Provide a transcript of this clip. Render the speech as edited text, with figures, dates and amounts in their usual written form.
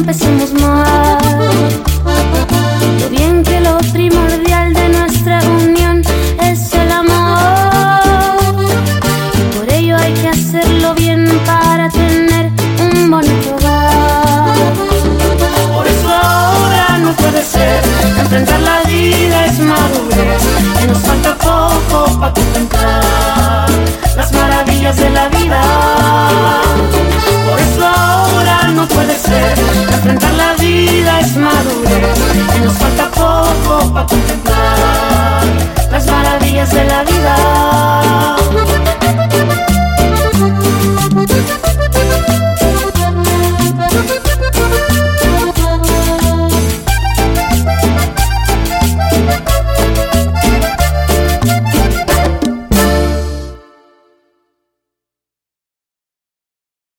empecemos mal. Lo bien que lo primordial de nuestra unión es el amor, y por ello hay que hacerlo bien para tener un bonito hogar. Por eso ahora no puede ser, enfrentar la vida es madurez, y nos falta poco para contemplar las maravillas de la vida.